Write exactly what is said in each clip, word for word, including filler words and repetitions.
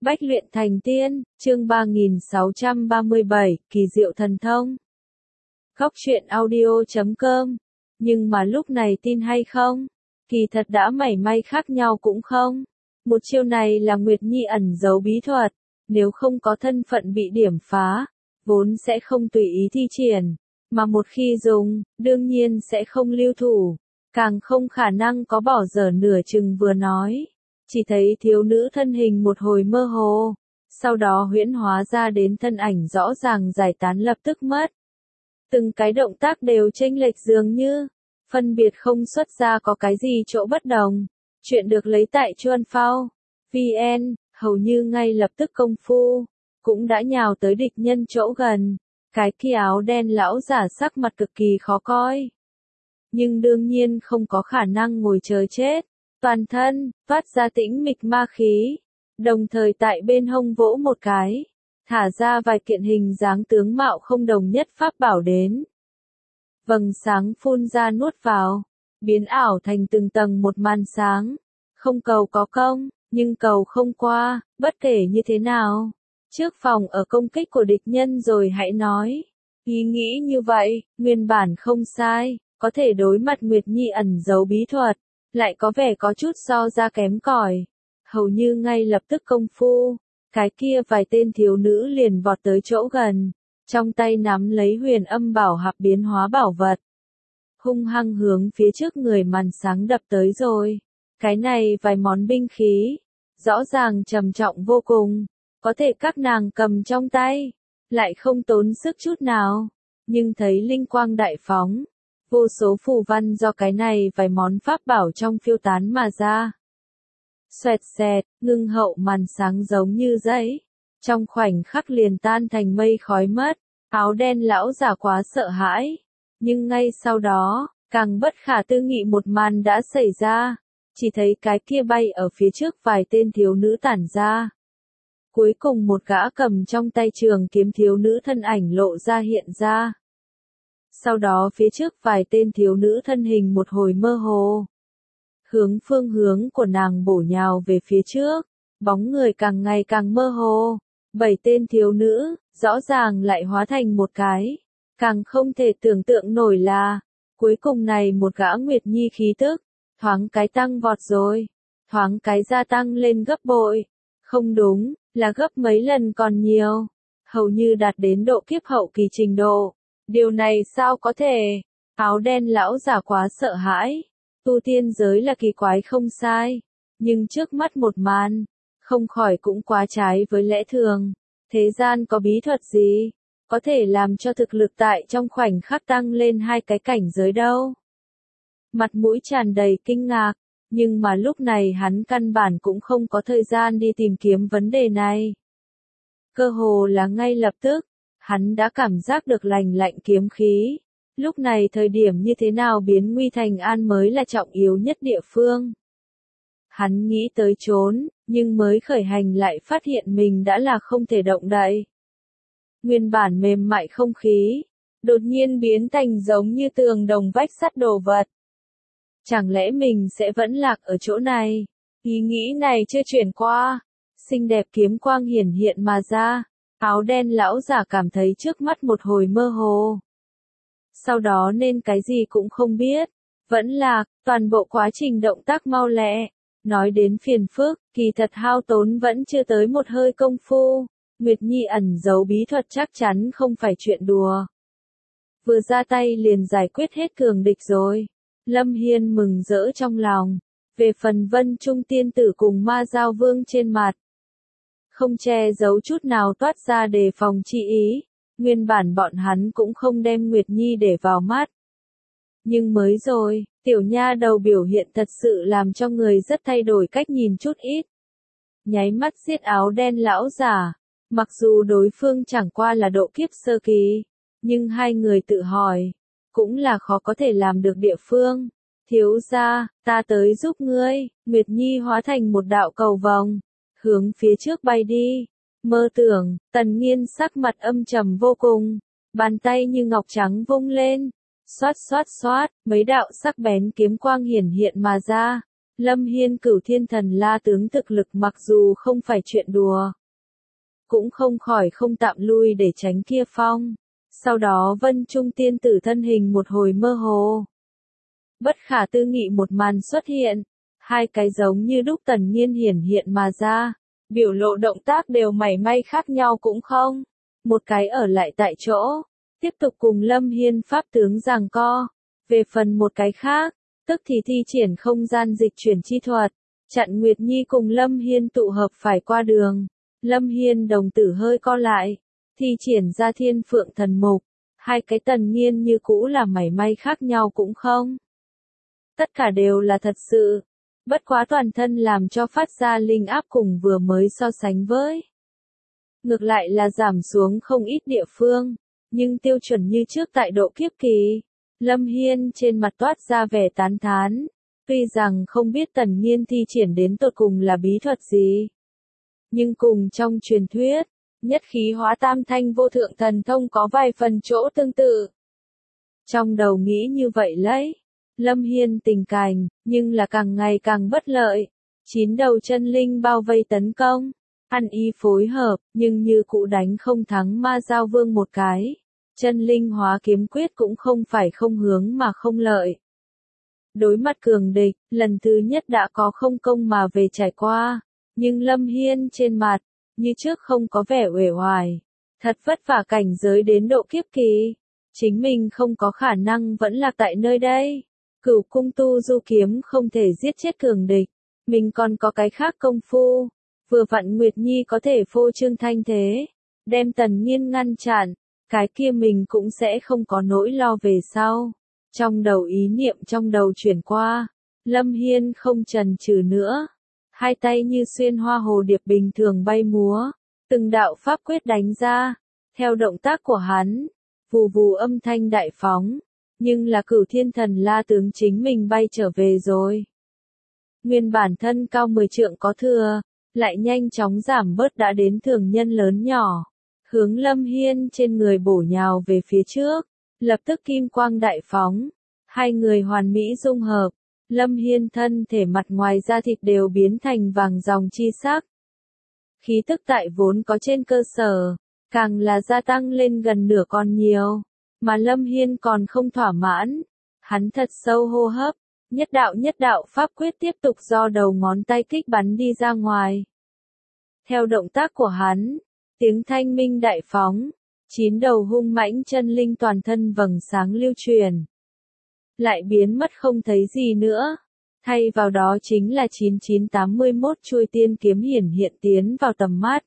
Bách luyện thành tiên, chương ba nghìn sáu trăm ba mươi bảy, kỳ diệu thần thông. Góc truyện audio chấm com. Nhưng mà lúc này tin hay không? Kỳ thật đã mảy may khác nhau cũng không. Một chiêu này là Nguyệt Nhi ẩn giấu bí thuật, nếu không có thân phận bị điểm phá, vốn sẽ không tùy ý thi triển, mà một khi dùng, đương nhiên sẽ không lưu thủ, càng không khả năng có bỏ dở nửa chừng vừa nói. Chỉ thấy thiếu nữ thân hình một hồi mơ hồ, sau đó huyễn hóa ra đến thân ảnh rõ ràng giải tán lập tức mất. Từng cái động tác đều chênh lệch dường như, phân biệt không xuất ra có cái gì chỗ bất đồng. Chuyện được lấy tại Chuan Phao, vê en, hầu như ngay lập tức công phu, cũng đã nhào tới địch nhân chỗ gần. Cái kia áo đen lão giả sắc mặt cực kỳ khó coi. Nhưng đương nhiên không có khả năng ngồi chờ chết. Toàn thân, phát ra tĩnh mịch ma khí, đồng thời tại bên hông vỗ một cái, thả ra vài kiện hình dáng tướng mạo không đồng nhất pháp bảo đến. Vầng sáng phun ra nuốt vào, biến ảo thành từng tầng một màn sáng, không cầu có công, nhưng cầu không qua, bất kể như thế nào. Trước phòng ở công kích của địch nhân rồi hãy nói, ý nghĩ như vậy, nguyên bản không sai, có thể đối mặt Nguyệt Nhi ẩn giấu bí thuật. Lại có vẻ có chút so ra kém cỏi. Hầu như ngay lập tức công phu, cái kia vài tên thiếu nữ liền vọt tới chỗ gần, trong tay nắm lấy huyền âm bảo hạp biến hóa bảo vật. Hung hăng hướng phía trước người màn sáng đập tới rồi. Cái này vài món binh khí, rõ ràng trầm trọng vô cùng, có thể các nàng cầm trong tay, lại không tốn sức chút nào, nhưng thấy linh quang đại phóng. Vô số phù văn do cái này vài món pháp bảo trong phiêu tán mà ra. Xoẹt xẹt, ngưng hậu màn sáng giống như giấy. Trong khoảnh khắc liền tan thành mây khói mất. Áo đen lão giả quá sợ hãi. Nhưng ngay sau đó, càng bất khả tư nghị một màn đã xảy ra. Chỉ thấy cái kia bay ở phía trước vài tên thiếu nữ tản ra. Cuối cùng một gã cầm trong tay trường kiếm thiếu nữ thân ảnh lộ ra hiện ra. Sau đó phía trước vài tên thiếu nữ thân hình một hồi mơ hồ. Hướng phương hướng của nàng bổ nhào về phía trước, bóng người càng ngày càng mơ hồ. Bảy tên thiếu nữ, rõ ràng lại hóa thành một cái. Càng không thể tưởng tượng nổi là, cuối cùng này một gã Nguyệt Nhi khí tức, thoáng cái tăng vọt rồi, thoáng cái gia tăng lên gấp bội. Không đúng, là gấp mấy lần còn nhiều, hầu như đạt đến độ kiếp hậu kỳ trình độ. Điều này sao có thể? Áo đen lão giả quá sợ hãi. Tu tiên giới là kỳ quái không sai. Nhưng trước mắt một màn, không khỏi cũng quá trái với lẽ thường. Thế gian có bí thuật gì? Có thể làm cho thực lực tại trong khoảnh khắc tăng lên hai cái cảnh giới đâu? Mặt mũi tràn đầy kinh ngạc. Nhưng mà lúc này hắn căn bản cũng không có thời gian đi tìm kiếm vấn đề này. Cơ hồ là ngay lập tức. Hắn đã cảm giác được lành lạnh kiếm khí. Lúc này thời điểm như thế nào biến nguy thành an mới là trọng yếu nhất địa phương. Hắn nghĩ tới trốn, nhưng mới khởi hành lại phát hiện mình đã là không thể động đậy. Nguyên bản mềm mại không khí, đột nhiên biến thành giống như tường đồng vách sắt đồ vật. Chẳng lẽ mình sẽ vẫn lạc ở chỗ này? Ý nghĩ này chưa chuyển qua. Xinh đẹp kiếm quang hiển hiện mà ra. Áo đen lão giả cảm thấy trước mắt một hồi mơ hồ. Sau đó nên cái gì cũng không biết. Vẫn lạc, toàn bộ quá trình động tác mau lẹ. Nói đến phiền phức, kỳ thật hao tốn vẫn chưa tới một hơi công phu. Nguyệt Nhi ẩn giấu bí thuật chắc chắn không phải chuyện đùa. Vừa ra tay liền giải quyết hết cường địch rồi. Lâm Hiên mừng rỡ trong lòng. Về phần Vân Trung tiên tử cùng Ma Giao Vương trên mặt. Không che giấu chút nào toát ra đề phòng chi ý, nguyên bản bọn hắn cũng không đem Nguyệt Nhi để vào mắt. Nhưng mới rồi, tiểu nha đầu biểu hiện thật sự làm cho người rất thay đổi cách nhìn chút ít. Nháy mắt giết áo đen lão giả, mặc dù đối phương chẳng qua là độ kiếp sơ kỳ, nhưng hai người tự hỏi, cũng là khó có thể làm được địa phương. Thiếu gia, ta tới giúp ngươi. Nguyệt Nhi hóa thành một đạo cầu vòng. Hướng phía trước bay đi. Mơ tưởng, Tần Nghiên sắc mặt âm trầm vô cùng. Bàn tay như ngọc trắng vung lên. Xoát xoát xoát, mấy đạo sắc bén kiếm quang hiển hiện mà ra. Lâm Hiên cửu thiên thần la tướng thực lực mặc dù không phải chuyện đùa, cũng không khỏi không tạm lui để tránh kia phong. Sau đó Vân Trung tiên tử thân hình một hồi mơ hồ. Bất khả tư nghị một màn xuất hiện, hai cái giống như đúc Tần Nhiên hiển hiện mà ra, biểu lộ động tác đều mảy may khác nhau cũng không. Một cái ở lại tại chỗ, tiếp tục cùng Lâm Hiên pháp tướng giằng co. Về phần một cái khác, tức thì thi triển không gian dịch chuyển chi thuật, chặn Nguyệt Nhi cùng Lâm Hiên tụ hợp phải qua đường. Lâm Hiên đồng tử hơi co lại, thi triển ra Thiên Phượng Thần Mục, hai cái Tần Nhiên như cũ là mảy may khác nhau cũng không. Tất cả đều là thật sự, bất quá toàn thân làm cho phát ra linh áp cùng vừa mới so sánh với. Ngược lại là giảm xuống không ít địa phương, nhưng tiêu chuẩn như trước tại độ kiếp kỳ. Lâm Hiên trên mặt toát ra vẻ tán thán, tuy rằng không biết Tần Nhiên thi triển đến tột cùng là bí thuật gì. Nhưng cùng trong truyền thuyết, nhất khí hóa tam thanh vô thượng thần thông có vài phần chỗ tương tự. Trong đầu nghĩ như vậy lấy, Lâm Hiên tình cảnh, nhưng là càng ngày càng bất lợi. Chín đầu chân linh bao vây tấn công, ăn ý phối hợp, nhưng như cũ đánh không thắng Ma Giao Vương một cái. Chân linh hóa kiếm quyết cũng không phải không hướng mà không lợi. Đối mặt cường địch, lần thứ nhất đã có không công mà về trải qua, nhưng Lâm Hiên trên mặt, như trước không có vẻ uể oải. Thật vất vả cảnh giới đến độ kiếp kỳ, chính mình không có khả năng vẫn lạc tại nơi đây. Cửu cung tu du kiếm không thể giết chết cường địch, mình còn có cái khác công phu. Vừa vặn Nguyệt Nhi có thể phô trương thanh thế, đem Tần Nhiên ngăn chặn, cái kia mình cũng sẽ không có nỗi lo về sau. Trong đầu ý niệm trong đầu chuyển qua, Lâm Hiên không chần chừ nữa, hai tay như xuyên hoa hồ điệp bình thường bay múa, từng đạo pháp quyết đánh ra, theo động tác của hắn, vù vù âm thanh đại phóng, nhưng là cửu thiên thần la tướng chính mình bay trở về rồi. Nguyên bản thân cao mười trượng có thừa, lại nhanh chóng giảm bớt đã đến thường nhân lớn nhỏ, hướng Lâm Hiên trên người bổ nhào về phía trước, lập tức kim quang đại phóng, hai người hoàn mỹ dung hợp, Lâm Hiên thân thể mặt ngoài da thịt đều biến thành vàng ròng chi sắc. Khí tức tại vốn có trên cơ sở, càng là gia tăng lên gần nửa còn nhiều, mà Lâm Hiên còn không thỏa mãn, hắn thật sâu hô hấp, nhất đạo nhất đạo pháp quyết tiếp tục do đầu ngón tay kích bắn đi ra ngoài. Theo động tác của hắn, tiếng thanh minh đại phóng, chín đầu hung mãnh chân linh toàn thân vầng sáng lưu truyền, lại biến mất không thấy gì nữa, thay vào đó chính là chín chín tám mươi mốt chuôi tiên kiếm hiển hiện tiến vào tầm mắt.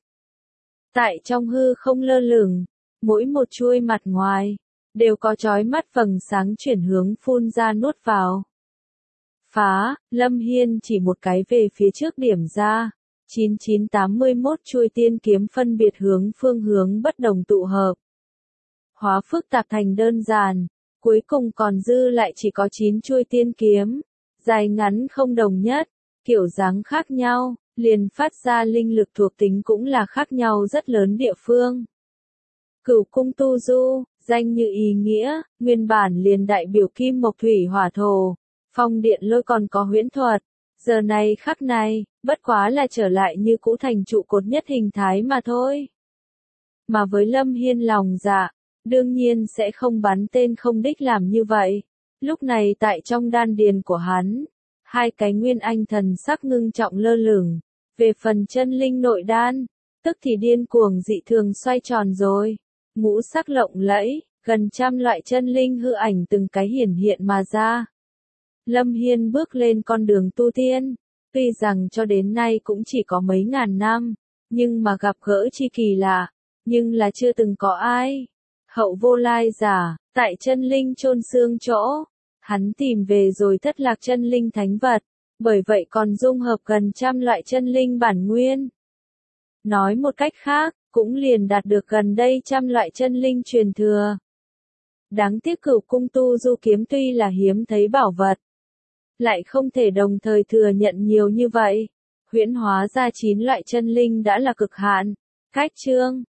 Tại trong hư không lơ lửng, mỗi một chuôi mặt ngoài, đều có chói mắt vầng sáng chuyển hướng phun ra nuốt vào. Phá, Lâm Hiên chỉ một cái về phía trước điểm ra, chín chín tám mươi mốt chuôi tiên kiếm phân biệt hướng phương hướng bất đồng tụ hợp. Hóa phức tạp thành đơn giản, cuối cùng còn dư lại chỉ có chín chuôi tiên kiếm, dài ngắn không đồng nhất, kiểu dáng khác nhau, liền phát ra linh lực thuộc tính cũng là khác nhau rất lớn địa phương. Cửu cung tu du, danh như ý nghĩa, nguyên bản liền đại biểu kim mộc thủy hỏa thổ, phong điện lôi còn có huyễn thuật, giờ này khắc này, bất quá là trở lại như cũ thành trụ cột nhất hình thái mà thôi. Mà với Lâm Hiên lòng dạ, đương nhiên sẽ không bắn tên không đích làm như vậy. Lúc này tại trong đan điền của hắn, hai cái nguyên anh thần sắc ngưng trọng lơ lửng, về phần chân linh nội đan, tức thì điên cuồng dị thường xoay tròn rồi. Ngũ sắc lộng lẫy, gần trăm loại chân linh hư ảnh từng cái hiển hiện mà ra. Lâm Hiên bước lên con đường tu tiên, tuy rằng cho đến nay cũng chỉ có mấy ngàn năm, nhưng mà gặp gỡ chi kỳ lạ, nhưng là chưa từng có ai. Hậu vô lai giả, tại chân linh chôn xương chỗ, hắn tìm về rồi thất lạc chân linh thánh vật, bởi vậy còn dung hợp gần trăm loại chân linh bản nguyên. Nói một cách khác, cũng liền đạt được gần đây trăm loại chân linh truyền thừa. Đáng tiếc cửu cung tu du kiếm tuy là hiếm thấy bảo vật, lại không thể đồng thời thừa nhận nhiều như vậy. Huyễn hóa ra chín loại chân linh đã là cực hạn. Cách chương